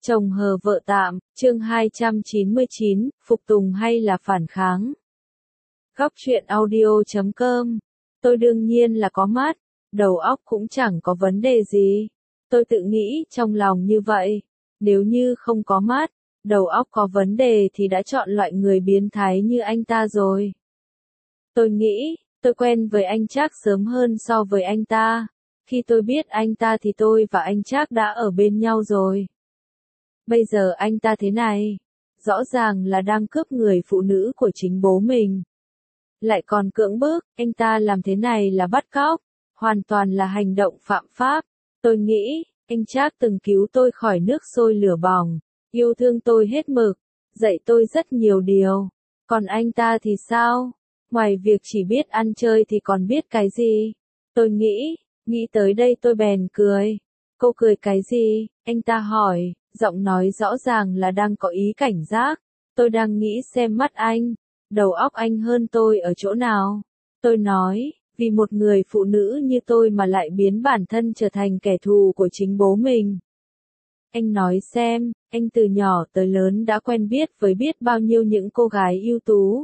Chồng hờ vợ tạm, chương 299, phục tùng hay là phản kháng? Góc truyện audio.com. Tôi đương nhiên là có mắt, đầu óc cũng chẳng có vấn đề gì. Tôi tự nghĩ trong lòng như vậy. Nếu như không có mắt, đầu óc có vấn đề thì đã chọn loại người biến thái như anh ta rồi. Tôi nghĩ, tôi quen với anh Trác sớm hơn so với anh ta. Khi tôi biết anh ta thì tôi và anh Trác đã ở bên nhau rồi. Bây giờ anh ta thế này, rõ ràng là đang cướp người phụ nữ của chính bố mình. Lại còn cưỡng bức, anh ta làm thế này là bắt cóc, hoàn toàn là hành động phạm pháp. Tôi nghĩ, anh Trác từng cứu tôi khỏi nước sôi lửa bỏng, yêu thương tôi hết mực, dạy tôi rất nhiều điều. Còn anh ta thì sao? Ngoài việc chỉ biết ăn chơi thì còn biết cái gì? Tôi nghĩ tới đây tôi bèn cười. Cô cười cái gì? Anh ta hỏi, giọng nói rõ ràng là đang có ý cảnh giác. Tôi đang nghĩ xem mắt anh, đầu óc anh hơn tôi ở chỗ nào. Tôi nói, vì một người phụ nữ như tôi mà lại biến bản thân trở thành kẻ thù của chính bố mình. Anh nói xem, anh từ nhỏ tới lớn đã quen biết với biết bao nhiêu những cô gái ưu tú.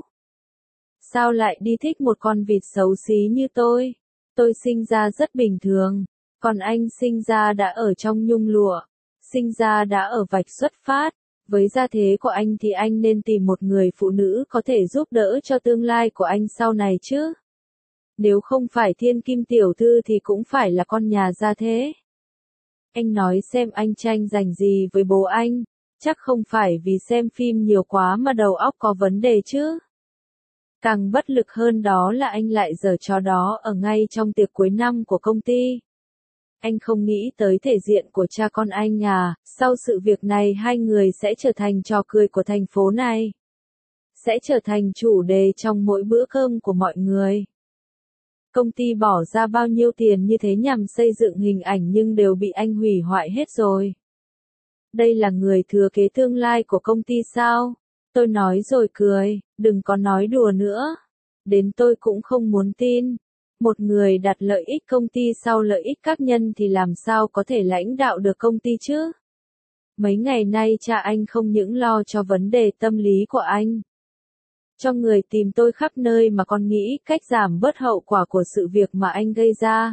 Sao lại đi thích một con vịt xấu xí như tôi? Tôi sinh ra rất bình thường, còn anh sinh ra đã ở trong nhung lụa, sinh ra đã ở vạch xuất phát. Với gia thế của anh thì anh nên tìm một người phụ nữ có thể giúp đỡ cho tương lai của anh sau này chứ. Nếu không phải thiên kim tiểu thư thì cũng phải là con nhà gia thế. Anh nói xem anh tranh giành gì với bố anh, chắc không phải vì xem phim nhiều quá mà đầu óc có vấn đề chứ. Càng bất lực hơn đó là anh lại giở trò đó ở ngay trong tiệc cuối năm của công ty. Anh không nghĩ tới thể diện của cha con anh à, sau sự việc này hai người sẽ trở thành trò cười của thành phố này. Sẽ trở thành chủ đề trong mỗi bữa cơm của mọi người. Công ty bỏ ra bao nhiêu tiền như thế nhằm xây dựng hình ảnh nhưng đều bị anh hủy hoại hết rồi. Đây là người thừa kế tương lai của công ty sao? Tôi nói rồi cười, đừng có nói đùa nữa. Đến tôi cũng không muốn tin. Một người đặt lợi ích công ty sau lợi ích cá nhân thì làm sao có thể lãnh đạo được công ty chứ? Mấy ngày nay cha anh không những lo cho vấn đề tâm lý của anh, cho người tìm tôi khắp nơi mà còn nghĩ cách giảm bớt hậu quả của sự việc mà anh gây ra.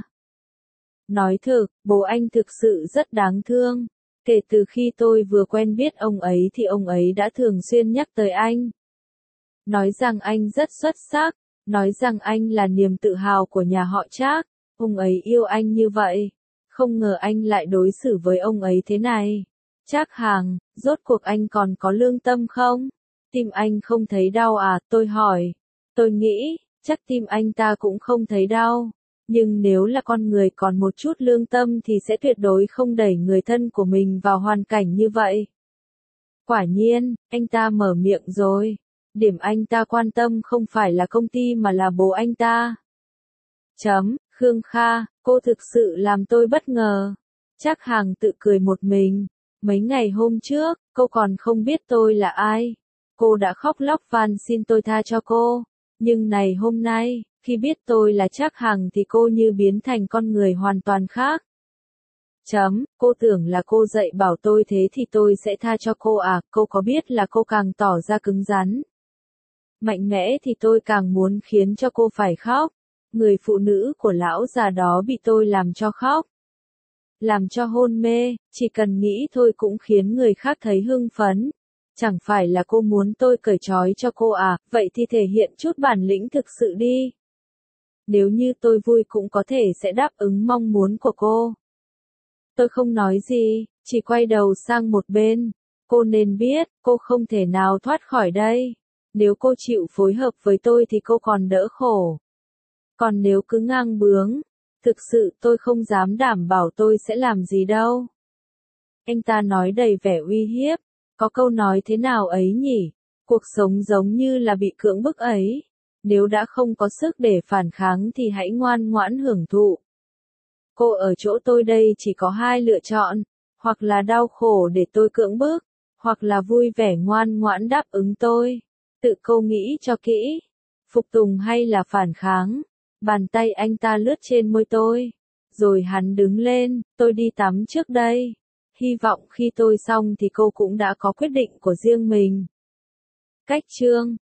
Nói thực, bố anh thực sự rất đáng thương. Kể từ khi tôi vừa quen biết ông ấy thì ông ấy đã thường xuyên nhắc tới anh. Nói rằng anh rất xuất sắc, nói rằng anh là niềm tự hào của nhà họ Trác. Ông ấy yêu anh như vậy. Không ngờ anh lại đối xử với ông ấy thế này. Trác Hằng, rốt cuộc anh còn có lương tâm không? Tim anh không thấy đau à? Tôi hỏi. Tôi nghĩ, chắc tim anh ta cũng không thấy đau. Nhưng nếu là con người còn một chút lương tâm thì sẽ tuyệt đối không đẩy người thân của mình vào hoàn cảnh như vậy. Quả nhiên, anh ta mở miệng rồi. Điểm anh ta quan tâm không phải là công ty mà là bố anh ta. Khương Kha, cô thực sự làm tôi bất ngờ. Trác Hằng tự cười một mình. Mấy ngày hôm trước, cô còn không biết tôi là ai. Cô đã khóc lóc van xin tôi tha cho cô. Nhưng này hôm nay, khi biết tôi là Trác Hằng thì cô như biến thành con người hoàn toàn khác. Cô tưởng là cô dạy bảo tôi thế thì tôi sẽ tha cho cô à? Cô có biết là cô càng tỏ ra cứng rắn, mạnh mẽ thì tôi càng muốn khiến cho cô phải khóc. Người phụ nữ của lão già đó bị tôi làm cho khóc, làm cho hôn mê, chỉ cần nghĩ thôi cũng khiến người khác thấy hưng phấn. Chẳng phải là cô muốn tôi cởi trói cho cô à? Vậy thì thể hiện chút bản lĩnh thực sự đi. Nếu như tôi vui cũng có thể sẽ đáp ứng mong muốn của cô. Tôi không nói gì, chỉ quay đầu sang một bên. Cô nên biết, cô không thể nào thoát khỏi đây. Nếu cô chịu phối hợp với tôi thì cô còn đỡ khổ. Còn nếu cứ ngang bướng, thực sự tôi không dám đảm bảo tôi sẽ làm gì đâu. Anh ta nói đầy vẻ uy hiếp. Có câu nói thế nào ấy nhỉ? Cuộc sống giống như là bị cưỡng bức ấy. Nếu đã không có sức để phản kháng thì hãy ngoan ngoãn hưởng thụ. Cô ở chỗ tôi đây chỉ có hai lựa chọn. Hoặc là đau khổ để tôi cưỡng bức, hoặc là vui vẻ ngoan ngoãn đáp ứng tôi. Tự cô nghĩ cho kỹ. Phục tùng hay là phản kháng? Bàn tay anh ta lướt trên môi tôi. Rồi hắn đứng lên, tôi đi tắm trước đây. hy vọng khi tôi xong thì cô cũng đã có quyết định của riêng mình. Cách chương